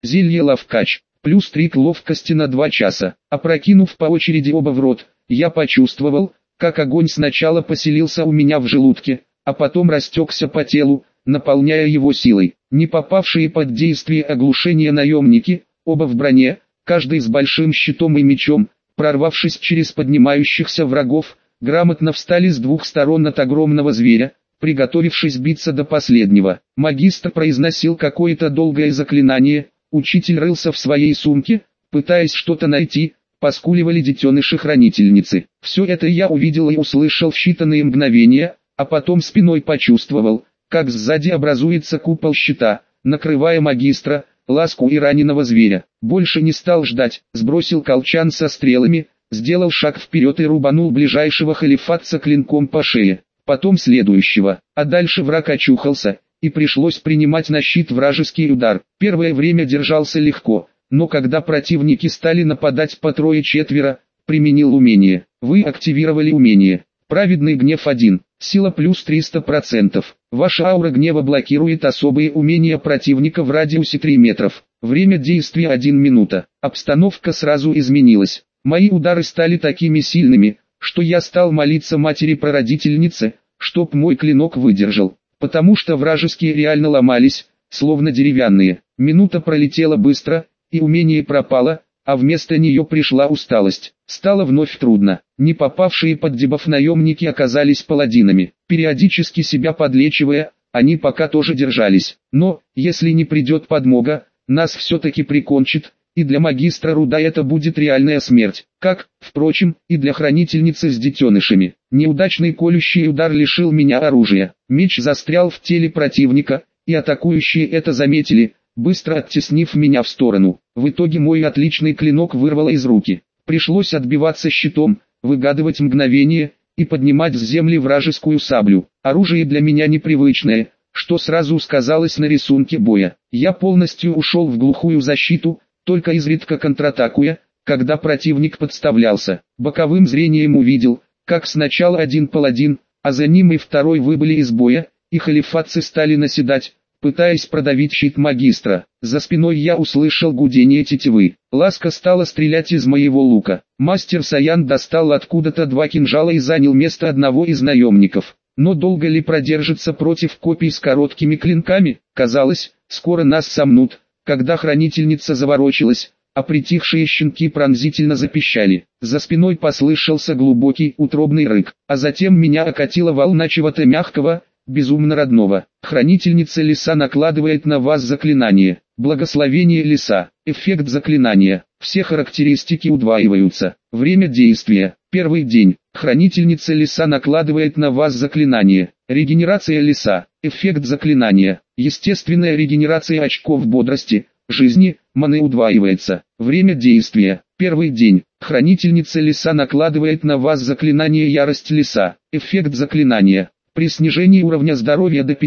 Зелье ловкач, плюс 3 к ловкости на 2 часа. Опрокинув по очереди оба в рот, я почувствовал, как огонь сначала поселился у меня в желудке, а потом растекся по телу, наполняя его силой. Не попавшие под действие оглушения наемники, оба в броне, каждый с большим щитом и мечом, прорвавшись через поднимающихся врагов, грамотно встали с двух сторон от огромного зверя, приготовившись биться до последнего. Магистр произносил какое-то долгое заклинание, учитель рылся в своей сумке, пытаясь что-то найти, поскуливали детеныши-хранительницы. Все это я увидел и услышал в считанные мгновения, а потом спиной почувствовал, как сзади образуется купол щита, накрывая магистра, ласку и раненого зверя. Больше не стал ждать, сбросил колчан со стрелами, сделал шаг вперед и рубанул ближайшего халифатца клинком по шее, потом следующего, а дальше враг очухался, и пришлось принимать на щит вражеский удар. Первое время держался легко, но когда противники стали нападать по трое-четверо, применил умение. Вы активировали умение. Праведный гнев 1, сила плюс 300%. Ваша аура гнева блокирует особые умения противника в радиусе 3 метров. Время действия 1 минута. Обстановка сразу изменилась. Мои удары стали такими сильными, что я стал молиться матери-прародительнице, чтоб мой клинок выдержал. Потому что вражеские реально ломались, словно деревянные. Минута пролетела быстро, и умение пропало, а вместо нее пришла усталость. Стало вновь трудно. Не попавшие под дебаф наемники оказались паладинами. Периодически себя подлечивая, они пока тоже держались. Но, если не придет подмога, нас все-таки прикончит, и для магистра Руда это будет реальная смерть. Как, впрочем, и для хранительницы с детенышами. Неудачный колющий удар лишил меня оружия. Меч застрял в теле противника, и атакующие это заметили, быстро оттеснив меня в сторону. В итоге мой отличный клинок вырвало из руки. Пришлось отбиваться щитом, выгадывать мгновение, и поднимать с земли вражескую саблю. Оружие для меня непривычное, что сразу сказалось на рисунке боя. Я полностью ушел в глухую защиту, только изредка контратакуя, когда противник подставлялся. Боковым зрением увидел, как сначала один паладин, а за ним и второй выбыли из боя, и халифатцы стали наседать, пытаясь продавить щит магистра. За спиной я услышал гудение тетивы. Ласка стала стрелять из моего лука. Мастер Саян достал откуда-то 2 кинжала и занял место одного из наемников. Но долго ли продержится против копий с короткими клинками? Казалось, скоро нас сомнут. Когда хранительница заворочилась, а притихшие щенки пронзительно запищали. За спиной послышался глубокий утробный рык, а затем меня окатила волна чего-то мягкого, безумно родного. Хранительница леса накладывает на вас заклинание. Благословение леса. Эффект заклинания. Все характеристики удваиваются. Время действия. Первый день. Хранительница леса накладывает на вас заклинание. Регенерация леса. Эффект заклинания. Естественная регенерация очков бодрости, жизни, маны удваивается. Время действия. Первый день. Хранительница леса накладывает на вас заклинание ярость леса. Эффект заклинания. При снижении уровня здоровья до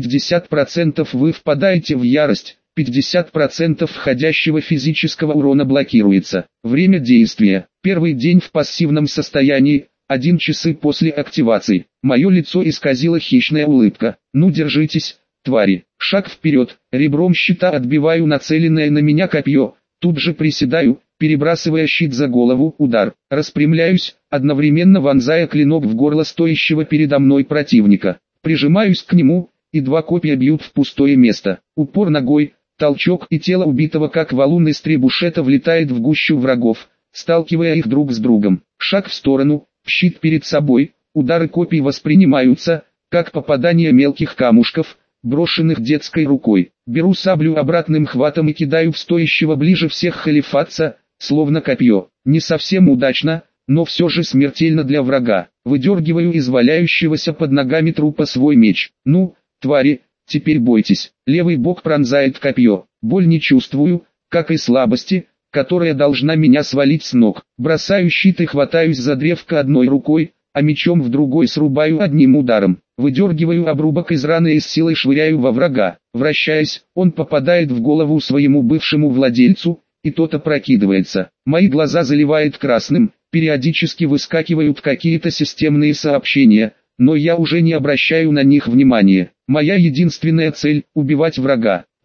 50% вы впадаете в ярость, 50% входящего физического урона блокируется. Время действия. Первый день в пассивном состоянии, 1 час после активации. Мое лицо исказила хищная улыбка. Ну держитесь, твари. Шаг вперед, ребром щита отбиваю нацеленное на меня копье, тут же приседаю, перебрасывая щит за голову, удар. Распрямляюсь, одновременно вонзая клинок в горло стоящего передо мной противника. Прижимаюсь к нему, и 2 копья бьют в пустое место. Упор ногой, толчок, и тело убитого как валун из требушета влетает в гущу врагов, сталкивая их друг с другом. Шаг в сторону, щит перед собой, удары копий воспринимаются, как попадание мелких камушков, брошенных детской рукой. Беру саблю обратным хватом и кидаю в стоящего ближе всех халифатца, словно копье. Не совсем удачно, но все же смертельно для врага. Выдергиваю из валяющегося под ногами трупа свой меч. Ну, твари, теперь бойтесь. Левый бок пронзает копье. Боль не чувствую, как и слабости, которая должна меня свалить с ног. Бросаю щит и хватаюсь за древко одной рукой, а мечом в другой срубаю одним ударом. Выдергиваю обрубок из раны и с силой швыряю во врага. Вращаясь, он попадает в голову своему бывшему владельцу, и тот опрокидывается. Мои глаза заливает красным, периодически выскакивают какие-то системные сообщения, но я уже не обращаю на них внимания. Моя единственная цель – убивать врага.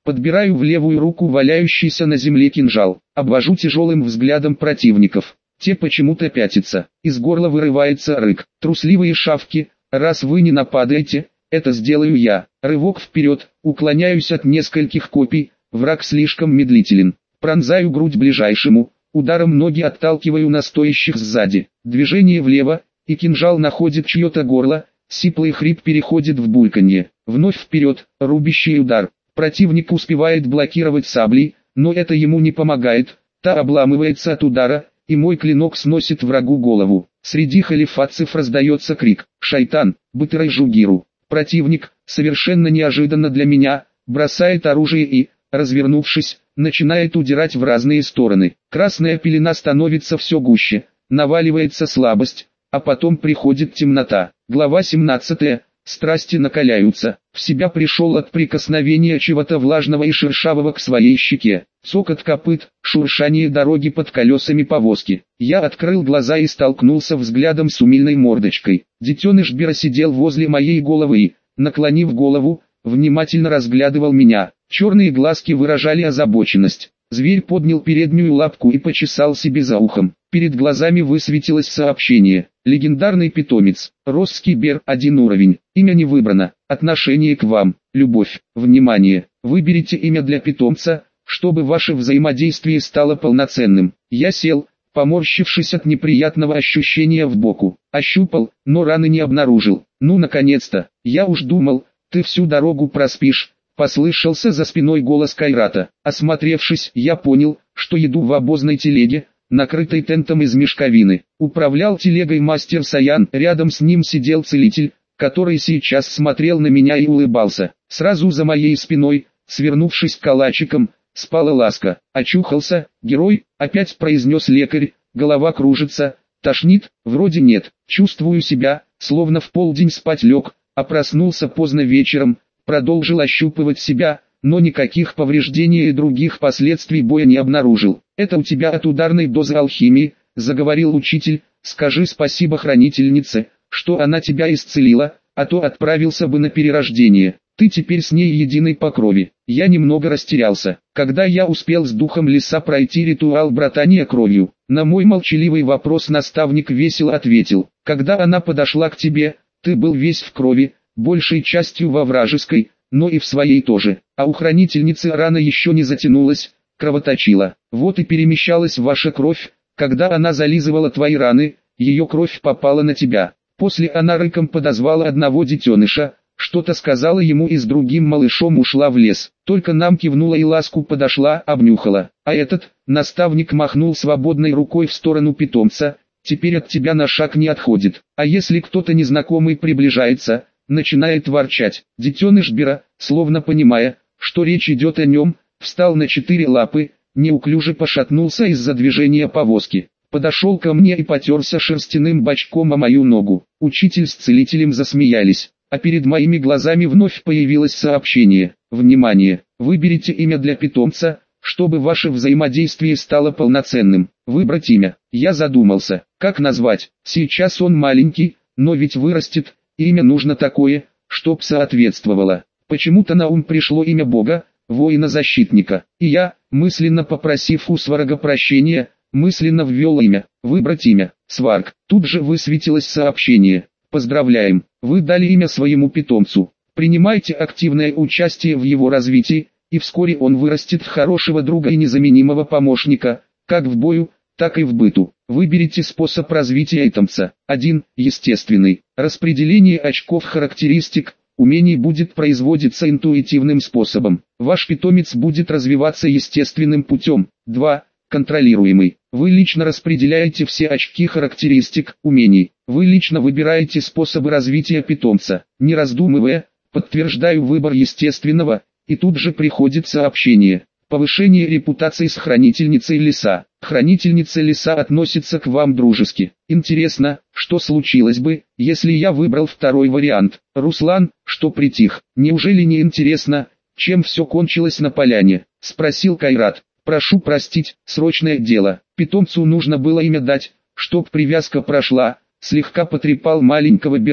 Подбираю в левую руку валяющийся на земле кинжал. Обвожу тяжелым взглядом противников. Те почему-то пятятся. Из горла вырывается рык. Трусливые шавки, раз вы не нападаете, это сделаю я. Рывок вперед, уклоняюсь от нескольких копий, враг слишком медлителен. Пронзаю грудь ближайшему, ударом ноги отталкиваю настоящих сзади. Движение влево, и кинжал находит чье-то горло, сиплый хрип переходит в бульканье. Вновь вперед, рубящий удар. Противник успевает блокировать саблей, но это ему не помогает, та обламывается от удара, и мой клинок сносит врагу голову. Среди халифатцев раздается крик «Шайтан, бытырай Жугиру!». Противник, совершенно неожиданно для меня, бросает оружие и, развернувшись, начинает удирать в разные стороны. Красная пелена становится все гуще, наваливается слабость, а потом приходит темнота. Глава 17. Страсти накаляются. В себя пришел от прикосновения чего-то влажного и шершавого к своей щеке. Цокот копыт, шуршание дороги под колесами повозки. Я открыл глаза и столкнулся взглядом с умильной мордочкой. Детеныш Бира сидел возле моей головы и, наклонив голову, внимательно разглядывал меня. Черные глазки выражали озабоченность. Зверь поднял переднюю лапку и почесал себе за ухом. Перед глазами высветилось сообщение. Легендарный питомец. Росский Бер 1 уровень. Имя не выбрано. Отношение к вам. Любовь. Внимание. Выберите имя для питомца, чтобы ваше взаимодействие стало полноценным. Я сел, поморщившись от неприятного ощущения в боку. Ощупал, но раны не обнаружил. Ну наконец-то. Я уж думал, ты всю дорогу проспишь. Послышался за спиной голос Кайрата. Осмотревшись, я понял, что еду в обозной телеге, накрытой тентом из мешковины. Управлял телегой мастер Саян, рядом с ним сидел целитель, который сейчас смотрел на меня и улыбался. Сразу за моей спиной, свернувшись калачиком, спала Ласка. Очухался, герой, опять произнес лекарь, голова кружится, тошнит, вроде нет. Чувствую себя, словно в полдень спать лег, а проснулся поздно вечером. Продолжил ощупывать себя, но никаких повреждений и других последствий боя не обнаружил. «Это у тебя от ударной дозы алхимии», — заговорил учитель, — «скажи спасибо хранительнице, что она тебя исцелила, а то отправился бы на перерождение. Ты теперь с ней единый по крови». Я немного растерялся. Когда я успел с духом леса пройти ритуал братания кровью, на мой молчаливый вопрос наставник весело ответил: «Когда она подошла к тебе, ты был весь в крови, большей частью во вражеской, но и в своей тоже, а у хранительницы рана еще не затянулась, кровоточила. Вот и перемещалась ваша кровь, когда она зализывала твои раны, ее кровь попала на тебя. После она рыком подозвала одного детеныша, что-то сказала ему и с другим малышом ушла в лес. Только нам кивнула и Ласку подошла, обнюхала. А этот, наставник махнул свободной рукой в сторону питомца, теперь от тебя на шаг не отходит. А если кто-то незнакомый приближается, начинает ворчать». Детеныш Бера, словно понимая, что речь идет о нем, встал на 4 лапы, неуклюже пошатнулся из-за движения повозки. Подошел ко мне и потерся шерстяным бачком о мою ногу. Учитель с целителем засмеялись, а перед моими глазами вновь появилось сообщение. «Внимание! Выберите имя для питомца, чтобы ваше взаимодействие стало полноценным. Выбрать имя». Я задумался, как назвать. Сейчас он маленький, но ведь вырастет. Имя нужно такое, чтоб соответствовало. Почему-то на ум пришло имя Бога, воина-защитника. И я, мысленно попросив у Сварога прощения, мысленно ввел имя. Выбрать имя. Сварг. Тут же высветилось сообщение. «Поздравляем, вы дали имя своему питомцу. Принимайте активное участие в его развитии, и вскоре он вырастет в хорошего друга и незаменимого помощника, как в бою, так и в быту. Выберите способ развития питомца. 1. Естественный. Распределение очков характеристик, умений будет производиться интуитивным способом. Ваш питомец будет развиваться естественным путем. 2. Контролируемый. Вы лично распределяете все очки характеристик, умений. Вы лично выбираете способы развития питомца. Не раздумывая, подтверждаю выбор естественного, и тут же приходит сообщение. Повышение репутации с хранительницей леса. Хранительница леса относится к вам дружески. Интересно, что случилось бы, если я выбрал второй вариант? Руслан, что притих? Неужели не интересно, чем все кончилось на поляне? Спросил Кайрат. Прошу простить, срочное дело. Питомцу нужно было имя дать, чтоб привязка прошла. Слегка потрепал маленького Бера,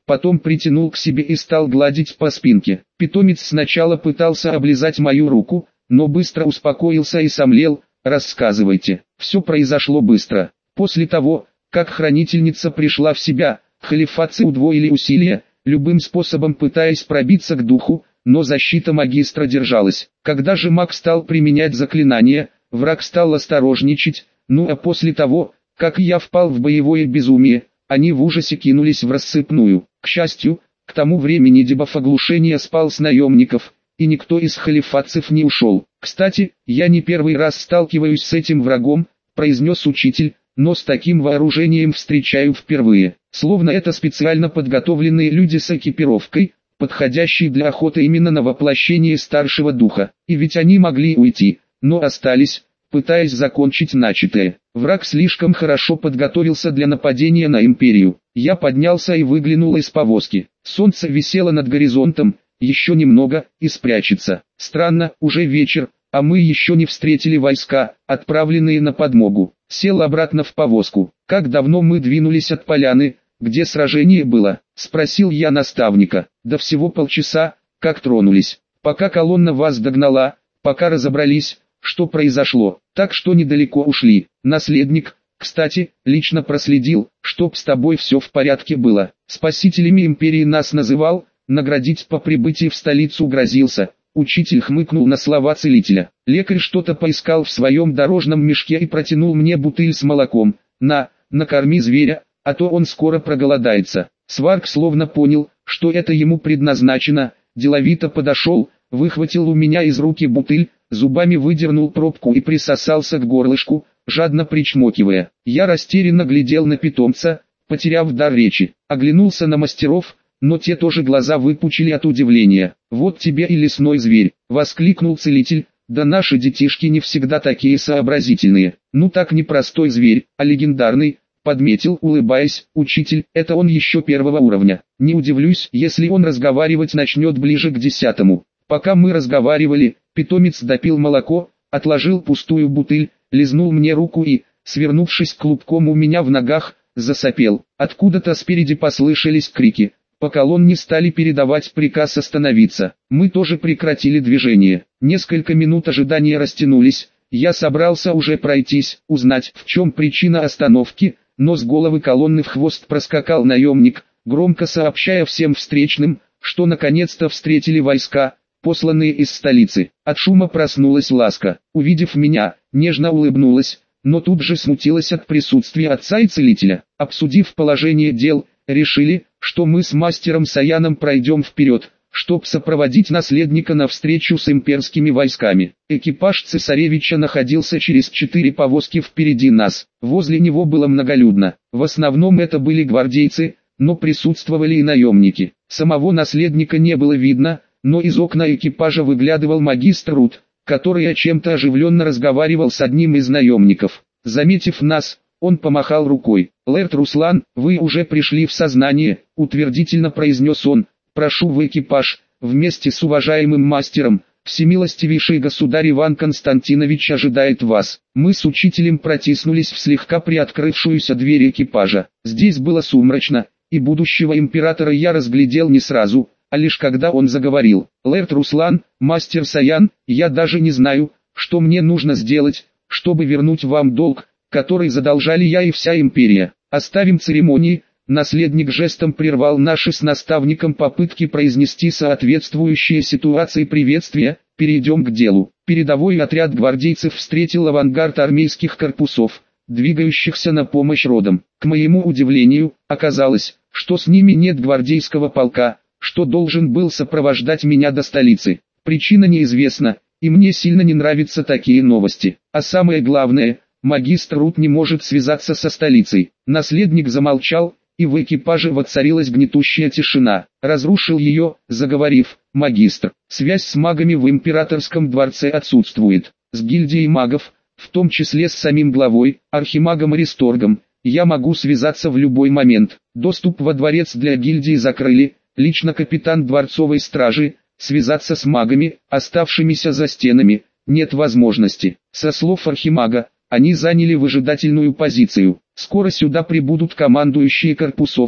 потом притянул к себе и стал гладить по спинке. Питомец сначала пытался облизать мою руку, но быстро успокоился и сомлел. «Рассказывайте». Все произошло быстро. После того, как хранительница пришла в себя, халифатцы удвоили усилия, любым способом пытаясь пробиться к духу, но защита магистра держалась. Когда же маг стал применять заклинания, враг стал осторожничать, ну а после того, как я впал в боевое безумие, они в ужасе кинулись в рассыпную. К счастью, к тому времени дебаф оглушения спал с наемников, и никто из халифатцев не ушел. «Кстати, я не первый раз сталкиваюсь с этим врагом», — произнес учитель, «но с таким вооружением встречаю впервые. Словно это специально подготовленные люди с экипировкой, подходящей для охоты именно на воплощение старшего духа. И ведь они могли уйти, но остались, пытаясь закончить начатое. Враг слишком хорошо подготовился для нападения на империю». Я поднялся и выглянул из повозки. Солнце висело над горизонтом, еще немного, и спрячется. Странно, уже вечер, а мы еще не встретили войска, отправленные на подмогу. Сел обратно в повозку. «Как давно мы двинулись от поляны, где сражение было?» — спросил я наставника. «Да всего полчаса, как тронулись. Пока колонна вас догнала, пока разобрались, что произошло, так что недалеко ушли. Наследник, кстати, лично проследил, чтоб с тобой все в порядке было. Спасителями империи нас называл, наградить по прибытии в столицу грозился». Учитель хмыкнул на слова целителя. Лекарь что-то поискал в своем дорожном мешке и протянул мне бутыль с молоком. Накорми зверя, а то он скоро проголодается». Сварк словно понял, что это ему предназначено, деловито подошел, выхватил у меня из руки бутыль, зубами выдернул пробку и присосался к горлышку, жадно причмокивая. Я растерянно глядел на питомца, потеряв дар речи, оглянулся на мастеров, но те тоже глаза выпучили от удивления. «Вот тебе и лесной зверь», — воскликнул целитель, «да наши детишки не всегда такие сообразительные». «Ну так не простой зверь, а легендарный», — подметил, улыбаясь, учитель, «это он еще первого уровня. Не удивлюсь, если он разговаривать начнет ближе к 10-му». Пока мы разговаривали, питомец допил молоко, отложил пустую бутыль, лизнул мне руку и, свернувшись клубком у меня в ногах, засопел. Откуда-то спереди послышались крики. По колонне стали передавать приказ остановиться. Мы тоже прекратили движение. Несколько минут ожидания растянулись. Я собрался уже пройтись, узнать, в чем причина остановки, но с головы колонны в хвост проскакал наемник, громко сообщая всем встречным, что наконец-то встретили войска, посланные из столицы. От шума проснулась Ласка. Увидев меня, нежно улыбнулась, но тут же смутилась от присутствия отца и целителя. Обсудив положение дел, решили, что мы с мастером Саяном пройдем вперед, чтоб сопроводить наследника на встречу с имперскими войсками. Экипаж цесаревича находился через 4 повозки впереди нас. Возле него было многолюдно. В основном это были гвардейцы, но присутствовали и наемники. Самого наследника не было видно, но из окна экипажа выглядывал магистр Рут, который о чем-то оживленно разговаривал с одним из наемников. Заметив нас, он помахал рукой. «Лэрд Руслан, вы уже пришли в сознание», — утвердительно произнес он. «Прошу в экипаж, вместе с уважаемым мастером, всемилостивейший государь Иван Константинович ожидает вас». Мы с учителем протиснулись в слегка приоткрывшуюся дверь экипажа. Здесь было сумрачно, и будущего императора я разглядел не сразу, а лишь когда он заговорил. «Лэрд Руслан, мастер Саян, я даже не знаю, что мне нужно сделать, чтобы вернуть вам долг, который задолжали я и вся империя. Оставим церемонии». Наследник жестом прервал наши с наставником попытки произнести соответствующие ситуации приветствия. «Перейдем к делу». Передовой отряд гвардейцев встретил авангард армейских корпусов, двигающихся на помощь родам. К моему удивлению, оказалось, что с ними нет гвардейского полка, что должен был сопровождать меня до столицы. Причина неизвестна, и мне сильно не нравятся такие новости. А самое главное, магистр Рут не может связаться со столицей. Наследник замолчал, и в экипаже воцарилась гнетущая тишина. Разрушил ее, заговорив: «Магистр, связь с магами в императорском дворце отсутствует. С гильдией магов, в том числе с самим главой, архимагом Аристоргом, я могу связаться в любой момент. Доступ во дворец для гильдии закрыли, лично капитан дворцовой стражи, связаться с магами, оставшимися за стенами, нет возможности». Со слов архимага, они заняли выжидательную позицию. Скоро сюда прибудут командующие корпусов,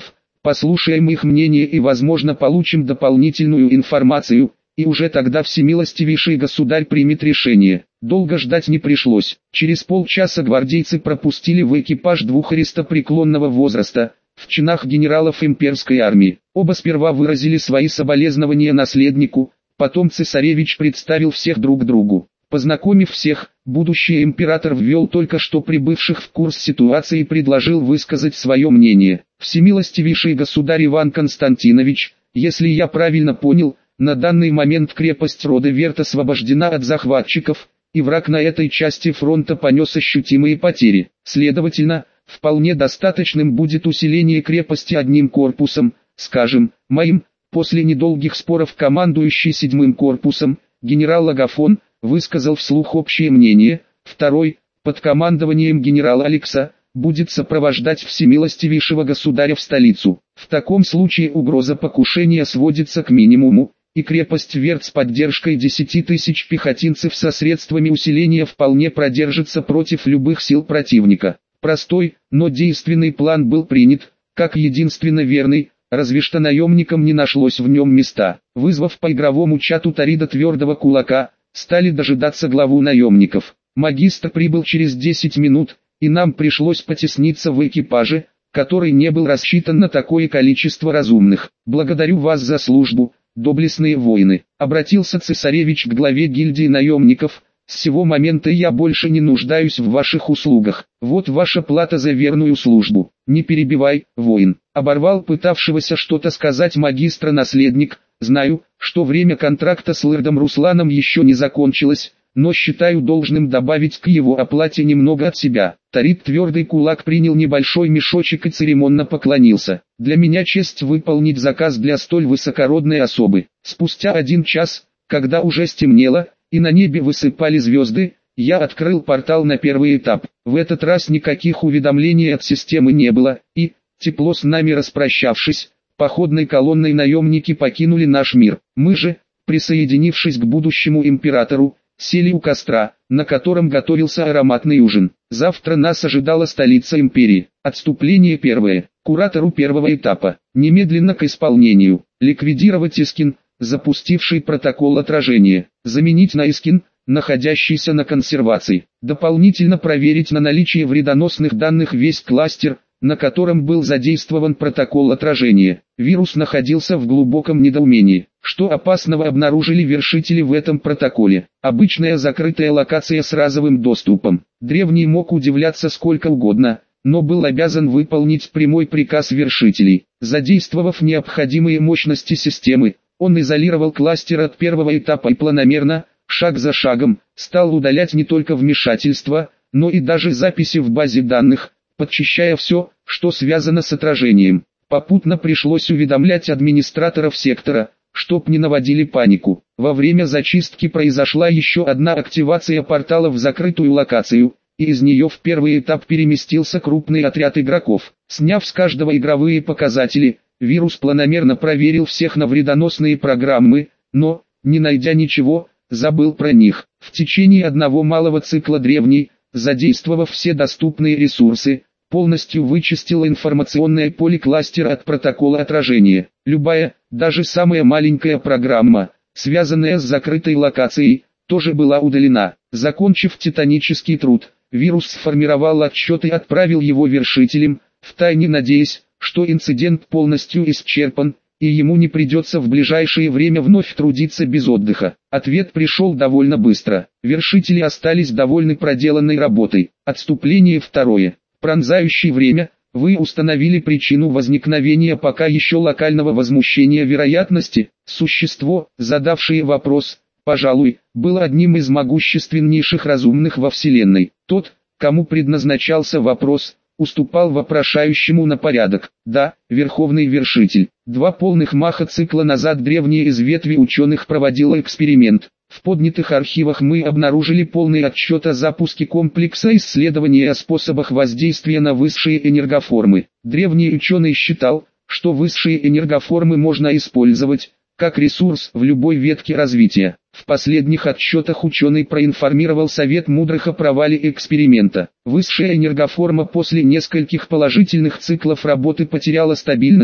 послушаем их мнение и возможно получим дополнительную информацию, и уже тогда всемилостивейший государь примет решение. Долго ждать не пришлось. Через полчаса гвардейцы пропустили в экипаж двух арестопреклонного возраста, в чинах генералов имперской армии. Оба сперва выразили свои соболезнования наследнику, потом цесаревич представил всех друг другу. Познакомив всех, будущий император ввел только что прибывших в курс ситуации и предложил высказать свое мнение. Всемилостивейший государь Иван Константинович, если я правильно понял, на данный момент крепость рода Верт освобождена от захватчиков, и враг на этой части фронта понес ощутимые потери. Следовательно, вполне достаточным будет усиление крепости одним корпусом, скажем, моим. После недолгих споров командующий 7-м корпусом, генерал Агафон, высказал вслух общее мнение. Второй, под командованием генерала Алекса, будет сопровождать всемилостивейшего государя в столицу. В таком случае угроза покушения сводится к минимуму, и крепость Верт с поддержкой 10 тысяч пехотинцев со средствами усиления вполне продержится против любых сил противника. Простой, но действенный план был принят, как единственно верный, разве что наемникам не нашлось в нем места. Вызвав по игровому чату Тарида Твердого Кулака, стали дожидаться главу наемников. Магистр прибыл через 10 минут, и нам пришлось потесниться в экипаже, который не был рассчитан на такое количество разумных. «Благодарю вас за службу, доблестные воины», — обратился цесаревич к главе гильдии наемников. «С сего момента я больше не нуждаюсь в ваших услугах. Вот ваша плата за верную службу. Не перебивай, воин», — оборвал пытавшегося что-то сказать магистра-наследник. «Знаю, что время контракта с лордом Русланом еще не закончилось, но считаю должным добавить к его оплате немного от себя». Тарид Твердый Кулак принял небольшой мешочек и церемонно поклонился. «Для меня честь выполнить заказ для столь высокородной особы». Спустя 1 час, когда уже стемнело, и на небе высыпали звезды, я открыл портал на первый этап. В этот раз никаких уведомлений от системы не было, и, тепло с нами распрощавшись, походной колонной наемники покинули наш мир. Мы же, присоединившись к будущему императору, сели у костра, на котором готовился ароматный ужин. Завтра нас ожидала столица империи. Отступление первое. Куратору первого этапа. Немедленно к исполнению. Ликвидировать Искин, запустивший протокол отражения. Заменить на Искин, находящийся на консервации. Дополнительно проверить на наличие вредоносных данных весь кластер, на котором был задействован протокол отражения. Вирус находился в глубоком недоумении. Что опасного обнаружили вершители в этом протоколе? Обычная закрытая локация с разовым доступом. Древний мог удивляться сколько угодно, но был обязан выполнить прямой приказ вершителей. Задействовав необходимые мощности системы, он изолировал кластер от первого этапа и планомерно, шаг за шагом, стал удалять не только вмешательства, но и даже записи в базе данных, подчищая все, что связано с отражением. Попутно пришлось уведомлять администраторов сектора, чтоб не наводили панику. Во время зачистки произошла еще одна активация портала в закрытую локацию, и из нее в первый этап переместился крупный отряд игроков. Сняв с каждого игровые показатели, вирус планомерно проверил всех на вредоносные программы, но, не найдя ничего, забыл про них. В течение одного малого цикла древний, задействовав все доступные ресурсы, полностью вычистил информационное поле кластера от протокола отражения. Любая, даже самая маленькая программа, связанная с закрытой локацией, тоже была удалена. Закончив титанический труд, вирус сформировал отчет и отправил его вершителям, втайне надеясь, что инцидент полностью исчерпан, и ему не придется в ближайшее время вновь трудиться без отдыха. Ответ пришел довольно быстро. Вершители остались довольны проделанной работой. Отступление второе. Пронзающее время. Вы установили причину возникновения пока еще локального возмущения вероятности. Существо, задавшее вопрос, пожалуй, было одним из могущественнейших разумных во Вселенной. Тот, кому предназначался вопрос, уступал вопрошающему на порядок. Да, Верховный Вершитель. 2 полных маха цикла назад древняя из ветви ученых проводила эксперимент. В поднятых архивах мы обнаружили полный отчет о запуске комплекса исследования о способах воздействия на высшие энергоформы. Древний ученый считал, что высшие энергоформы можно использовать, как ресурс в любой ветке развития. В последних отчетах ученый проинформировал Совет Мудрых о провале эксперимента. Высшая энергоформа после нескольких положительных циклов работы потеряла стабильность,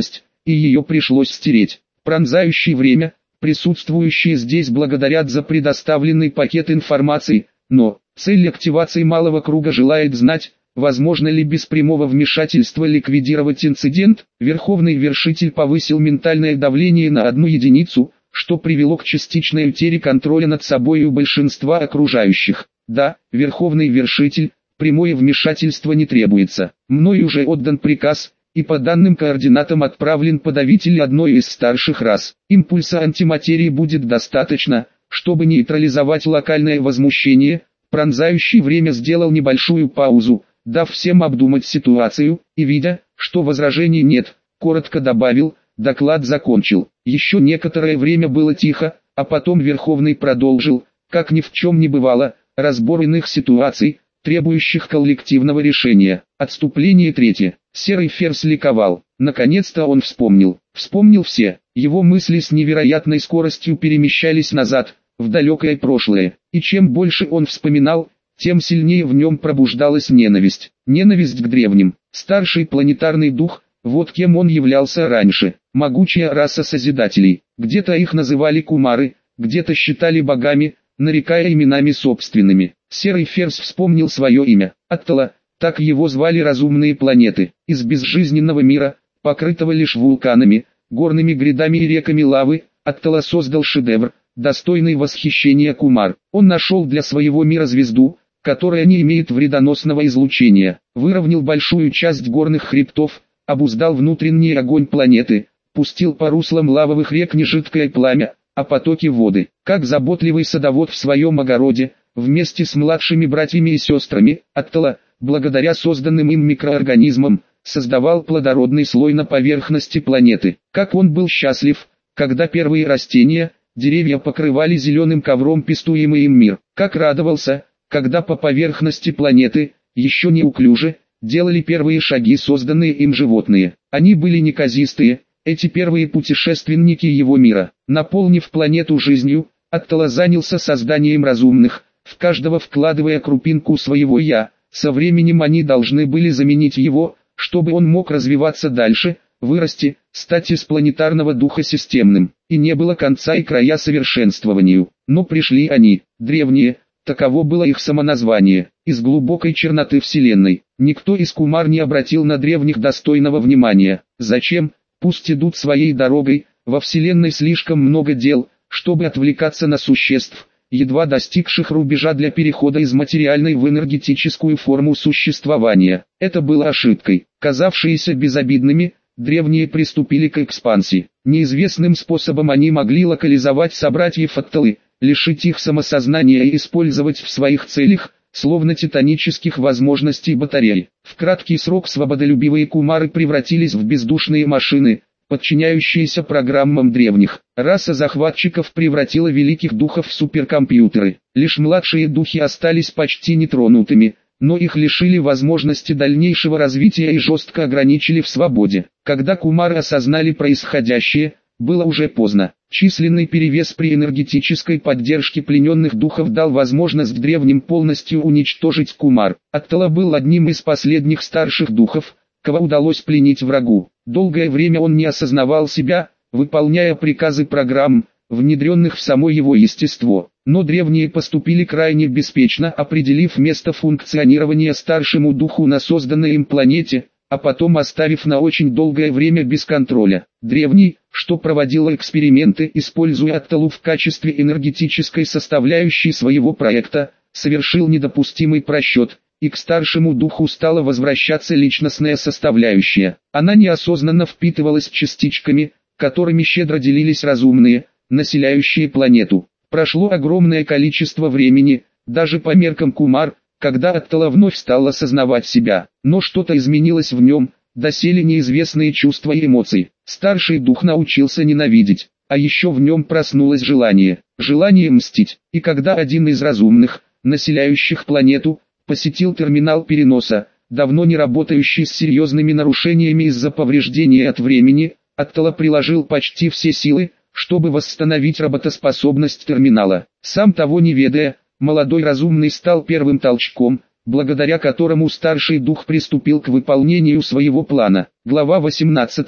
и ее пришлось стереть. Пронзающее время, присутствующие здесь благодарят за предоставленный пакет информации, но цель активации малого круга желает знать, возможно ли без прямого вмешательства ликвидировать инцидент. Верховный вершитель повысил ментальное давление на 1 единицу, что привело к частичной утере контроля над собой у большинства окружающих. Да, Верховный вершитель, прямое вмешательство не требуется. Мной уже отдан приказ, и по данным координатам отправлен подавитель одной из старших рас. Импульса антиматерии будет достаточно, чтобы нейтрализовать локальное возмущение. Пронзающий время сделал небольшую паузу, дав всем обдумать ситуацию, и видя, что возражений нет, коротко добавил: доклад закончил. Еще некоторое время было тихо, а потом Верховный продолжил: как ни в чем не бывало, разбор иных ситуаций, требующих коллективного решения. Отступление третье. Серый ферзь ликовал. Наконец-то он вспомнил. Вспомнил все. Его мысли с невероятной скоростью перемещались назад, в далекое прошлое. И чем больше он вспоминал, тем сильнее в нем пробуждалась ненависть. Ненависть к древним. Старший планетарный дух, вот кем он являлся раньше. Могучая раса Созидателей. Где-то их называли кумары, где-то считали богами, нарекая именами собственными. Серый ферзь вспомнил свое имя. Аттала, так его звали разумные планеты. Из безжизненного мира, покрытого лишь вулканами, горными грядами и реками лавы, Аттала создал шедевр, достойный восхищения кумар. Он нашел для своего мира звезду, которая не имеет вредоносного излучения. Выровнял большую часть горных хребтов, обуздал внутренний огонь планеты, пустил по руслам лавовых рек нежидкое пламя, а потоки воды. Как заботливый садовод в своем огороде, вместе с младшими братьями и сестрами, Аттала, благодаря созданным им микроорганизмам, создавал плодородный слой на поверхности планеты. Как он был счастлив, когда первые растения, деревья покрывали зеленым ковром пестуемый им мир. Как радовался, когда по поверхности планеты, еще неуклюже, делали первые шаги созданные им животные. Они были неказистые, эти первые путешественники его мира. Наполнив планету жизнью, Аттала занялся созданием разумных, в каждого вкладывая крупинку своего «я». Со временем они должны были заменить его, чтобы он мог развиваться дальше, вырасти, стать из планетарного духа системным. И не было конца и края совершенствованию. Но пришли они, древние, таково было их самоназвание, из глубокой черноты Вселенной. Никто из кумар не обратил на древних достойного внимания. Зачем? Пусть идут своей дорогой, во Вселенной слишком много дел, чтобы отвлекаться на существ, едва достигших рубежа для перехода из материальной в энергетическую форму существования. Это было ошибкой. Казавшиеся безобидными, древние приступили к экспансии. Неизвестным способом они могли локализовать собратьев Атталы, лишить их самосознания и использовать в своих целях, словно титанических возможностей батареи. В краткий срок свободолюбивые кумары превратились в бездушные машины, подчиняющиеся программам древних. Раса захватчиков превратила великих духов в суперкомпьютеры. Лишь младшие духи остались почти нетронутыми, но их лишили возможности дальнейшего развития и жестко ограничили в свободе. Когда кумары осознали происходящее, было уже поздно. Численный перевес при энергетической поддержке плененных духов дал возможность древним полностью уничтожить кумар. Аттала был одним из последних старших духов, кого удалось пленить врагу. Долгое время он не осознавал себя, выполняя приказы программ, внедренных в само его естество. Но древние поступили крайне беспечно, определив место функционирования старшему духу на созданной им планете, а потом оставив на очень долгое время без контроля. Древний, что проводил эксперименты, используя Атталу в качестве энергетической составляющей своего проекта, совершил недопустимый просчет, и к старшему духу стала возвращаться личностная составляющая. Она неосознанно впитывалась частичками, которыми щедро делились разумные, населяющие планету. Прошло огромное количество времени, даже по меркам кумар, когда Аттала вновь стал осознавать себя. Но что-то изменилось в нем, доселе неизвестные чувства и эмоции. Старший дух научился ненавидеть, а еще в нем проснулось желание мстить. И когда один из разумных, населяющих планету, посетил терминал переноса, давно не работающий с серьезными нарушениями из-за повреждения от времени, Аттала приложил почти все силы, чтобы восстановить работоспособность терминала. Сам того не ведая, молодой разумный стал первым толчком, благодаря которому старший дух приступил к выполнению своего плана. Глава 18.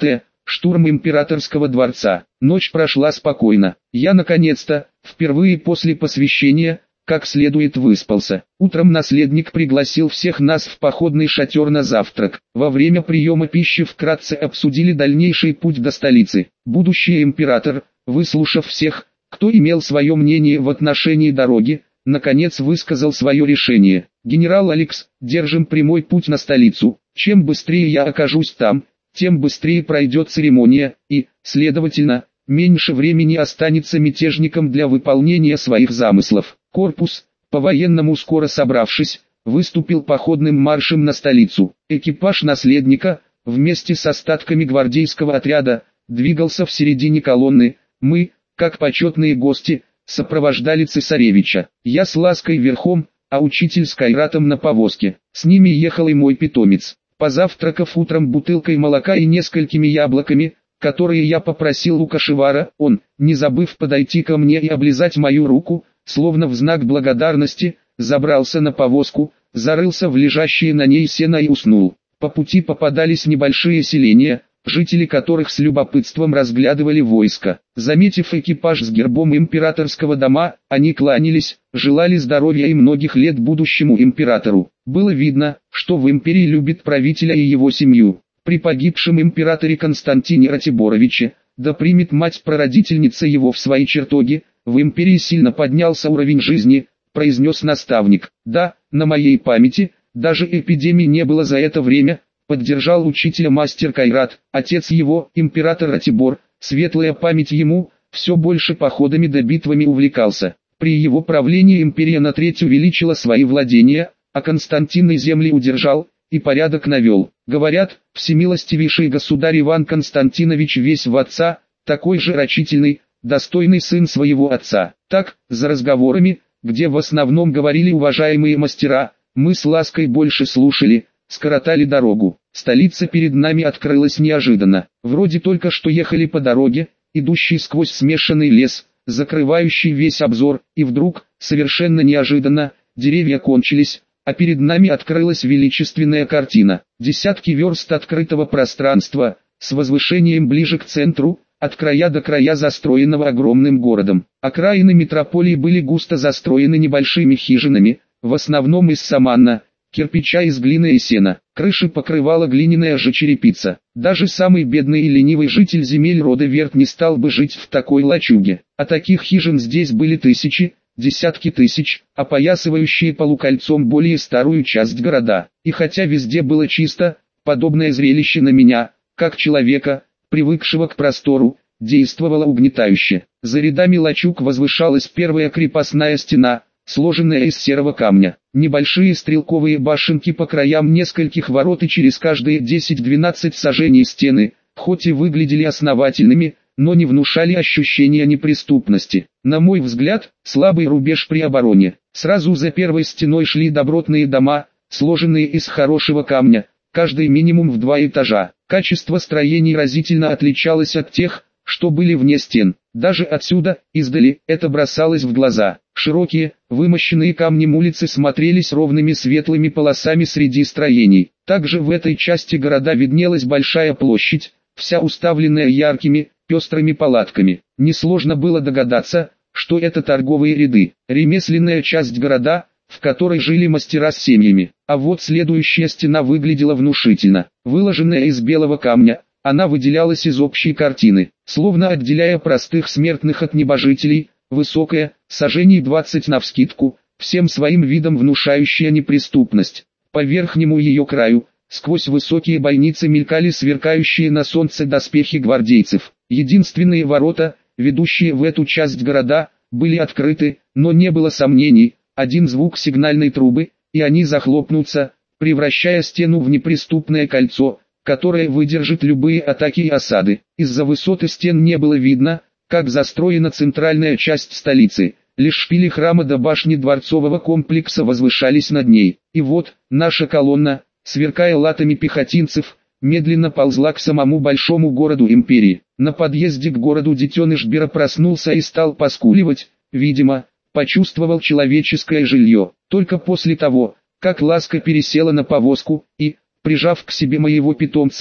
штурм императорского дворца. Ночь прошла спокойно. Я наконец-то, впервые после посвящения, как следует выспался. Утром наследник пригласил всех нас в походный шатер на завтрак. Во время приема пищи вкратце обсудили дальнейший путь до столицы. Будущий император, выслушав всех, кто имел свое мнение в отношении дороги, наконец высказал свое решение. «Генерал Алекс, держим прямой путь на столицу. Чем быстрее я окажусь там, тем быстрее пройдет церемония, и, следовательно, меньше времени останется мятежникам для выполнения своих замыслов». Корпус, по-военному скоро собравшись, выступил походным маршем на столицу. Экипаж наследника, вместе с остатками гвардейского отряда, двигался в середине колонны. Мы, как почетные гости, сопровождали цесаревича. Я с Лаской верхом, а учитель с Кайратом на повозке. С ними ехал и мой питомец. Позавтракав утром бутылкой молока и несколькими яблоками, которые я попросил у кошевара, он, не забыв подойти ко мне и облизать мою руку, словно в знак благодарности, забрался на повозку, зарылся в лежащее на ней сено и уснул. По пути попадались небольшие селения, жители которых с любопытством разглядывали войско. Заметив экипаж с гербом императорского дома, они кланялись, желали здоровья и многих лет будущему императору. Было видно, что в империи любит правителя и его семью. При погибшем императоре Константине Ратиборовиче, да примет мать-прародительница его в свои чертоги, в империи сильно поднялся уровень жизни, произнес наставник. Да, на моей памяти, даже эпидемии не было за это время, поддержал учителя мастер Кайрат, отец его, император Ратибор, светлая память ему, все больше походами да битвами увлекался. При его правлении империя на треть увеличила свои владения, а Константин и земли удержал, и порядок навел. Говорят, всемилостивейший государь Иван Константинович весь в отца, такой же рачительный, достойный сын своего отца. Так, за разговорами, где в основном говорили уважаемые мастера, мы с Лаской больше слушали, скоротали дорогу. Столица перед нами открылась неожиданно. Вроде только что ехали по дороге, идущей сквозь смешанный лес, закрывающий весь обзор, и вдруг, совершенно неожиданно, деревья кончились, а перед нами открылась величественная картина. Десятки верст открытого пространства, с возвышением ближе к центру, от края до края застроенного огромным городом. Окраины метрополии были густо застроены небольшими хижинами, в основном из саманна, кирпича из глины и сена. Крыши покрывала глиняная же черепица. Даже самый бедный и ленивый житель земель рода Верт не стал бы жить в такой лачуге. А таких хижин здесь были тысячи, десятки тысяч, опоясывающие полукольцом более старую часть города. И хотя везде было чисто, подобное зрелище на меня, как человека, привыкшего к простору, действовало угнетающе. За рядами лачуг возвышалась первая крепостная стена, сложенная из серого камня. Небольшие стрелковые башенки по краям нескольких ворот и через каждые 10-12 сажений стены, хоть и выглядели основательными, но не внушали ощущения неприступности. На мой взгляд, слабый рубеж при обороне. Сразу за первой стеной шли добротные дома, сложенные из хорошего камня, каждый минимум в 2 этажа. Качество строений разительно отличалось от тех, что были вне стен. Даже отсюда, издали, это бросалось в глаза. Широкие, вымощенные камнем улицы смотрелись ровными светлыми полосами среди строений. Также в этой части города виднелась большая площадь, вся уставленная яркими, пестрыми палатками. Несложно было догадаться, что это торговые ряды. Ремесленная часть города, в которой жили мастера с семьями. А вот следующая стена выглядела внушительно. Выложенная из белого камня, она выделялась из общей картины, словно отделяя простых смертных от небожителей, высокая, сажений 20 навскидку, всем своим видом внушающая неприступность. По верхнему ее краю, сквозь высокие бойницы мелькали сверкающие на солнце доспехи гвардейцев. Единственные ворота, ведущие в эту часть города, были открыты, но не было сомнений, один звук сигнальной трубы, и они захлопнутся, превращая стену в неприступное кольцо, которое выдержит любые атаки и осады. Из-за высоты стен не было видно, как застроена центральная часть столицы, лишь шпили храма до башни дворцового комплекса возвышались над ней. И вот, наша колонна, сверкая латами пехотинцев, медленно ползла к самому большому городу империи. На подъезде к городу детеныш Бера проснулся и стал поскуливать, видимо, почувствовал человеческое жилье. Только после того, как Ласка пересела на повозку и, прижав к себе моего питомца,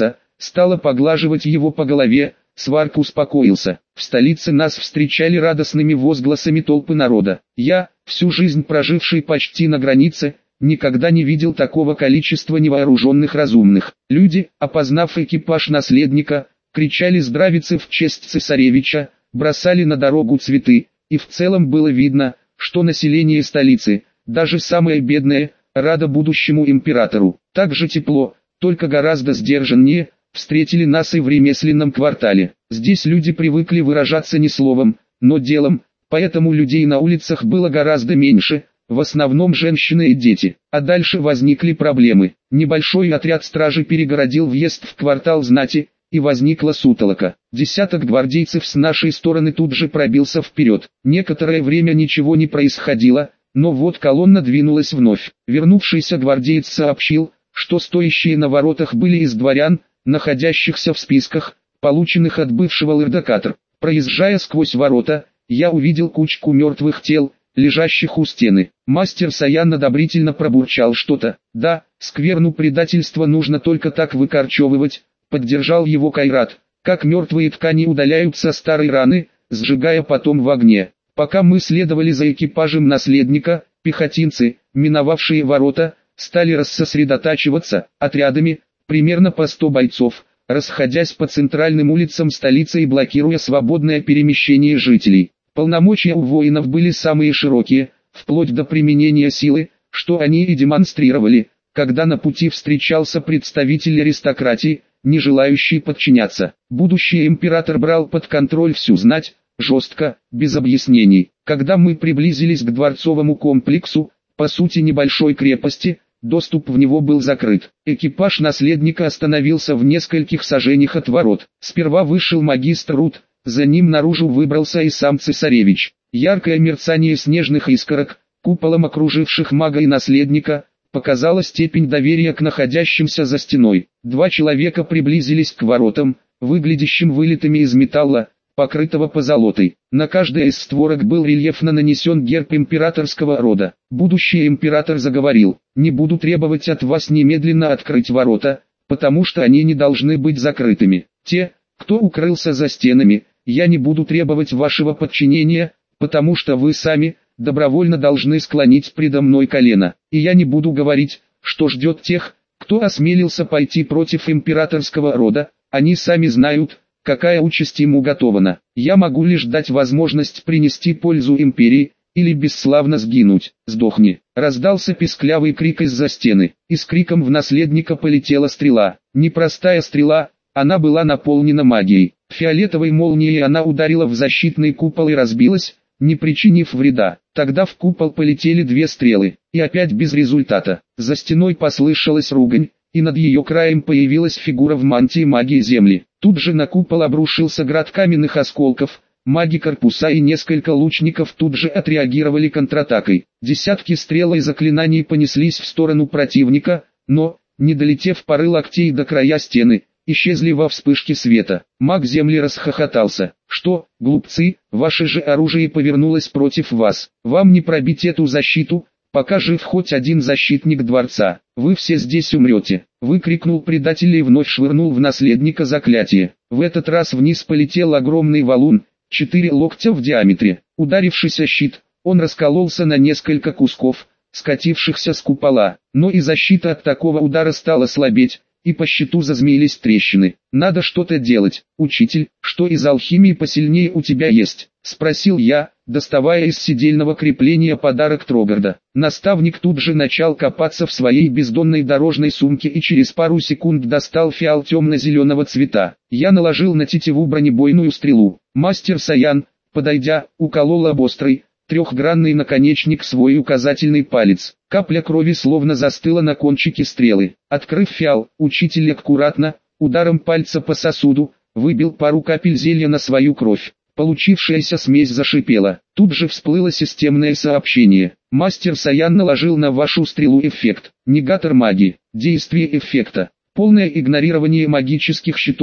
стала поглаживать его по голове. Сварк успокоился. В столице нас встречали радостными возгласами толпы народа. Я, всю жизнь проживший почти на границе, никогда не видел такого количества невооруженных разумных. Люди, опознав экипаж наследника, кричали здравицы в честь цесаревича, бросали на дорогу цветы, и в целом было видно, что население столицы, даже самое бедное, радо будущему императору. Так же тепло, только гораздо сдержаннее, встретили нас и в ремесленном квартале. Здесь люди привыкли выражаться не словом, но делом, поэтому людей на улицах было гораздо меньше, в основном женщины и дети. А дальше возникли проблемы. Небольшой отряд стражи перегородил въезд в квартал знати, и возникла сутолока. Десяток гвардейцев с нашей стороны тут же пробился вперед. Некоторое время ничего не происходило, но вот колонна двинулась вновь. Вернувшийся гвардеец сообщил, что стоящие на воротах были из дворян, находящихся в списках, полученных от бывшего лорда-катр. Проезжая сквозь ворота, я увидел кучку мертвых тел, лежащих у стены. Мастер Саян одобрительно пробурчал что-то. Да, скверну предательства нужно только так выкорчевывать, поддержал его Кайрат, как мертвые ткани удаляют со старой раны, сжигая потом в огне. Пока мы следовали за экипажем наследника, пехотинцы, миновавшие ворота, стали рассосредотачиваться, отрядами, примерно по 100 бойцов, расходясь по центральным улицам столицы и блокируя свободное перемещение жителей. Полномочия у воинов были самые широкие, вплоть до применения силы, что они и демонстрировали, когда на пути встречался представитель аристократии, не желающий подчиняться. Будущий император брал под контроль всю знать, жестко, без объяснений. Когда мы приблизились к дворцовому комплексу, по сути небольшой крепости, доступ в него был закрыт. Экипаж наследника остановился в нескольких сажениях от ворот. Сперва вышел магистр Рут, за ним наружу выбрался и сам цесаревич. Яркое мерцание снежных искорок, куполом окруживших мага и наследника, показала степень доверия к находящимся за стеной. Два человека приблизились к воротам, выглядящим вылитыми из металла, покрытого позолотой. На каждой из створок был рельефно нанесен герб императорского рода. Будущий император заговорил: «Не буду требовать от вас немедленно открыть ворота, потому что они не должны быть закрытыми. Те, кто укрылся за стенами, я не буду требовать вашего подчинения, потому что вы сами, добровольно должны склонить предо мной колено. И я не буду говорить, что ждет тех, кто осмелился пойти против императорского рода, они сами знают, какая участь им уготована. Я могу лишь дать возможность принести пользу империи, или бесславно сгинуть. Сдохни!» Раздался писклявый крик из-за стены, и с криком в наследника полетела стрела. Непростая стрела, она была наполнена магией. Фиолетовой молнией она ударила в защитный купол и разбилась, не причинив вреда. Тогда в купол полетели две стрелы, и опять без результата. За стеной послышалась ругань, и над ее краем появилась фигура в мантии магии земли. Тут же на купол обрушился град каменных осколков, маги корпуса и несколько лучников тут же отреагировали контратакой. Десятки стрел и заклинаний понеслись в сторону противника, но, не долетев пары локтей до края стены, исчезли во вспышке света. Маг земли расхохотался. «Что, глупцы, ваше же оружие повернулось против вас. Вам не пробить эту защиту, пока жив хоть один защитник дворца. Вы все здесь умрете!» Выкрикнул предатель и вновь швырнул в наследника заклятие. В этот раз вниз полетел огромный валун, 4 локтя в диаметре. Ударившись о щит, он раскололся на несколько кусков, скатившихся с купола. Но и защита от такого удара стала слабеть, и по щиту зазмеились трещины. «Надо что-то делать. Учитель, что из алхимии посильнее у тебя есть?» — спросил я, доставая из седельного крепления подарок Трогарда. Наставник тут же начал копаться в своей бездонной дорожной сумке и через пару секунд достал фиал темно-зеленого цвета. Я наложил на тетиву бронебойную стрелу. Мастер Саян, подойдя, уколол об острый, трехгранный наконечник свой указательный палец. Капля крови словно застыла на кончике стрелы. Открыв фиал, учитель аккуратно, ударом пальца по сосуду, выбил пару капель зелья на свою кровь. Получившаяся смесь зашипела. Тут же всплыло системное сообщение. Мастер Саян наложил на вашу стрелу эффект. Негатор магии. Действие эффекта: полное игнорирование магических щитов,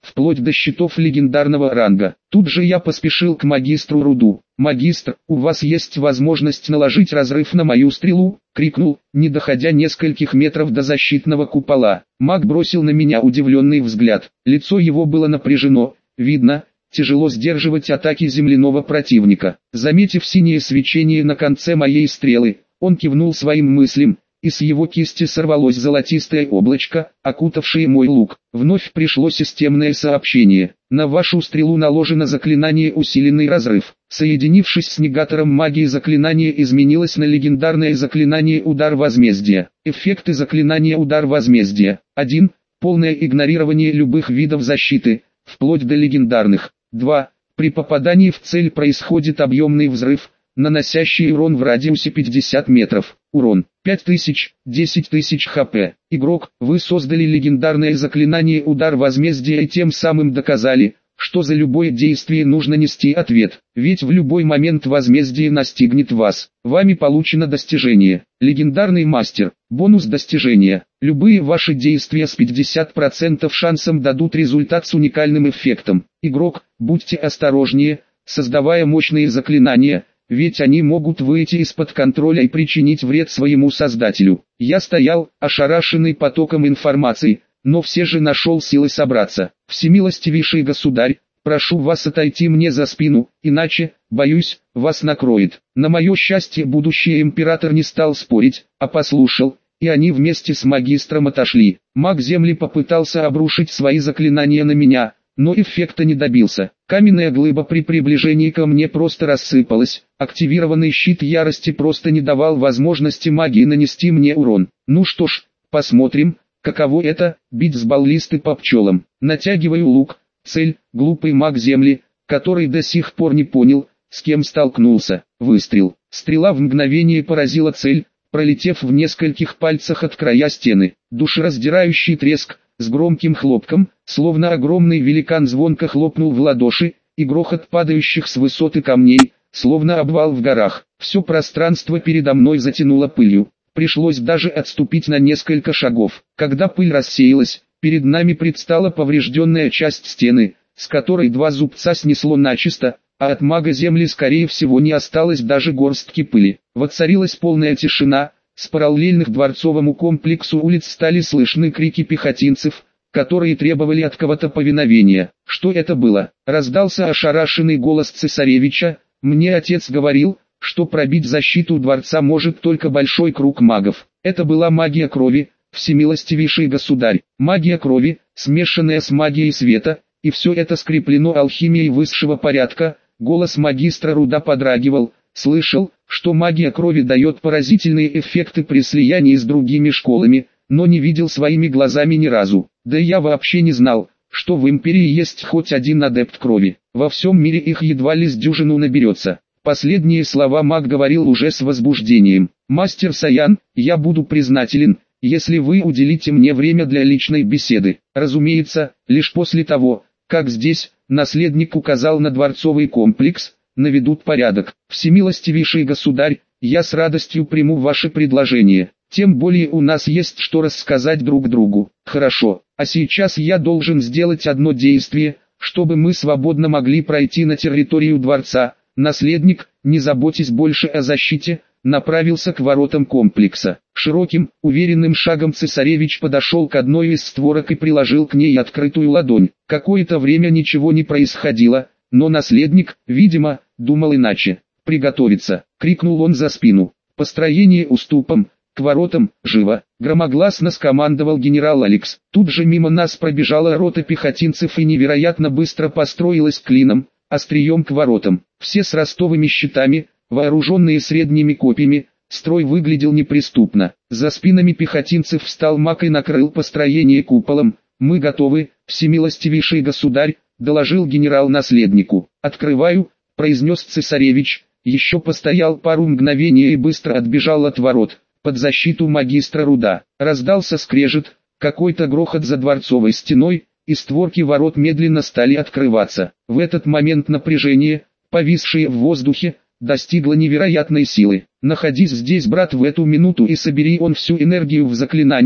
вплоть до щитов легендарного ранга. Тут же я поспешил к магистру Руду. «Магистр, у вас есть возможность наложить разрыв на мою стрелу?» — крикнул, не доходя нескольких метров до защитного купола. Маг бросил на меня удивленный взгляд. Лицо его было напряжено, видно, тяжело сдерживать атаки земляного противника. Заметив синее свечение на конце моей стрелы, он кивнул своим мыслям, и с его кисти сорвалось золотистое облачко, окутавшее мой лук. Вновь пришло системное сообщение. На вашу стрелу наложено заклинание «Усиленный разрыв». Соединившись с негатором магии, заклинание изменилось на легендарное заклинание «Удар возмездия». Эффекты заклинания «Удар возмездия». 1. Полное игнорирование любых видов защиты, вплоть до легендарных. 2. При попадании в цель происходит объемный взрыв, наносящий урон в радиусе 50 метров. Урон 5000, 10000 хп. Игрок, вы создали легендарное заклинание «Удар возмездия» и тем самым доказали, что за любое действие нужно нести ответ, ведь в любой момент возмездие настигнет вас. Вами получено достижение. Легендарный мастер. Бонус достижения. Любые ваши действия с 50% шансом дадут результат с уникальным эффектом. Игрок, будьте осторожнее, создавая мощные заклинания, ведь они могут выйти из-под контроля и причинить вред своему создателю. Я стоял, ошарашенный потоком информации, но все же нашел силы собраться. Всемилостивейший государь, прошу вас отойти мне за спину, иначе, боюсь, вас накроет. На мое счастье будущий император не стал спорить, а послушал, и они вместе с магистром отошли. Маг земли попытался обрушить свои заклинания на меня, но эффекта не добился. Каменная глыба при приближении ко мне просто рассыпалась, активированный щит ярости просто не давал возможности магии нанести мне урон. Ну что ж, посмотрим, каково это, бить с баллисты по пчелам. Натягиваю лук, цель, глупый маг земли, который до сих пор не понял, с кем столкнулся. Выстрел. Стрела в мгновение поразила цель, пролетев в нескольких пальцах от края стены. Душераздирающий треск, с громким хлопком, словно огромный великан звонко хлопнул в ладоши, и грохот падающих с высоты камней, словно обвал в горах. Все пространство передо мной затянуло пылью. Пришлось даже отступить на несколько шагов. Когда пыль рассеялась, перед нами предстала поврежденная часть стены, с которой два зубца снесло начисто, а от мага земли скорее всего не осталось даже горстки пыли. Воцарилась полная тишина. С параллельных дворцовому комплексу улиц стали слышны крики пехотинцев, которые требовали от кого-то повиновения. Что это было? Раздался ошарашенный голос цесаревича. Мне отец говорил, что пробить защиту дворца может только большой круг магов. Это была магия крови, всемилостивейший государь. Магия крови, смешанная с магией света, и все это скреплено алхимией высшего порядка. Голос магистра Руда подрагивал. Слышал, что магия крови дает поразительные эффекты при слиянии с другими школами, но не видел своими глазами ни разу. Да я вообще не знал, что в империи есть хоть один адепт крови. Во всем мире их едва ли с дюжину наберется. Последние слова маг говорил уже с возбуждением. «Мастер Саян, я буду признателен, если вы уделите мне время для личной беседы. Разумеется, лишь после того, как здесь, наследник указал на дворцовый комплекс, наведут порядок. Всемилостивейший государь, я с радостью приму ваше предложение. Тем более у нас есть что рассказать друг другу. Хорошо, а сейчас я должен сделать одно действие, чтобы мы свободно могли пройти на территорию дворца. Наследник, не заботьтесь больше о защите, направился к воротам комплекса. Широким, уверенным шагом цесаревич подошел к одной из створок и приложил к ней открытую ладонь. Какое-то время ничего не происходило, но наследник, видимо, думал иначе. «Приготовиться!» — крикнул он за спину. «Построение уступом, к воротам, живо!» — громогласно скомандовал генерал Алекс. Тут же мимо нас пробежала рота пехотинцев и невероятно быстро построилась клином, острием к воротам. Все с ростовыми щитами, вооруженные средними копьями, строй выглядел неприступно. За спинами пехотинцев встал маг и накрыл построение куполом. «Мы готовы, всемилостивейший государь», — доложил генерал наследнику. «Открываю», — произнес цесаревич, еще постоял пару мгновений и быстро отбежал от ворот, под защиту магистра Руда. Раздался скрежет, какой-то грохот за дворцовой стеной, и створки ворот медленно стали открываться. В этот момент напряжение, повисшее в воздухе, достигло невероятной силы. «Находись здесь, брат, в эту минуту и собери он всю энергию в заклинание», —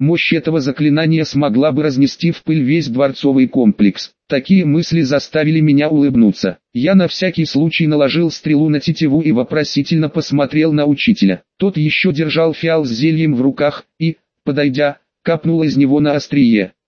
Мощь этого заклинания смогла бы разнести в пыль весь дворцовый комплекс. Такие мысли заставили меня улыбнуться. Я на всякий случай наложил стрелу на тетиву и вопросительно посмотрел на учителя. Тот еще держал фиал с зельем в руках и, подойдя, капнул из него на острие.